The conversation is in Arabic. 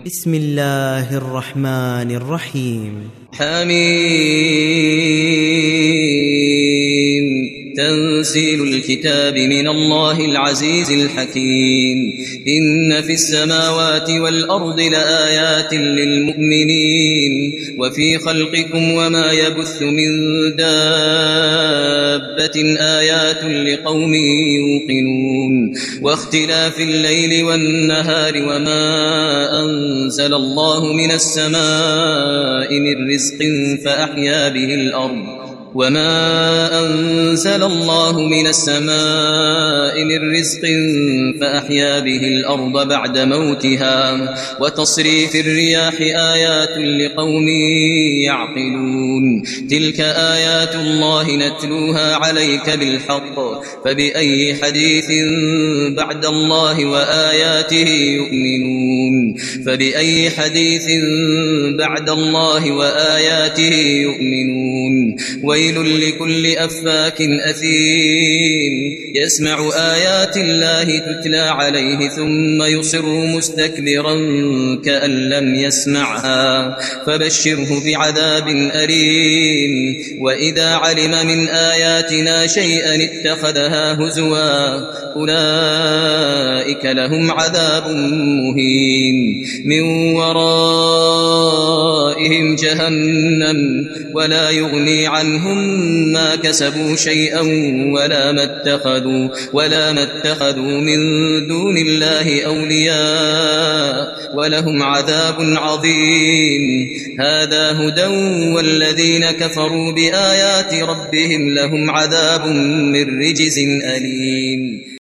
بسم الله الرحمن الرحيم. حميم. تنزيل الكتاب من الله العزيز الحكيم. إن في السماوات والأرض لآيات للمؤمنين وفي خلقكم وما يبث من دابة آيات لقوم يوقنون واختلاف الليل والنهار وما أنزل الله من السماء من رزق فأحيا به الأرض بعد موتها وتصريف الرياح آيات لقوم يعقلون. تلك آيات الله نتلوها عليك بالحق فبأي حديث بعد الله وآياته يؤمنون. ويل لكل أفاك أثيم يسمع آيات الله تتلى عليه ثم يصر مستكبرا كأن لم يسمعها فبشره بعذاب أليم. وإذا علم من آياتنا شيئا اتخذها هزوا أولئك لهم عذاب مهين من ورائهم جهنم ولا يغني عنهم ما كسبوا شيئا ولا ما اتخذوا من دون الله أولياء ولهم عذاب عظيم. هذا هدى والذين كفروا بآيات ربهم لهم عذاب من رجز أليم.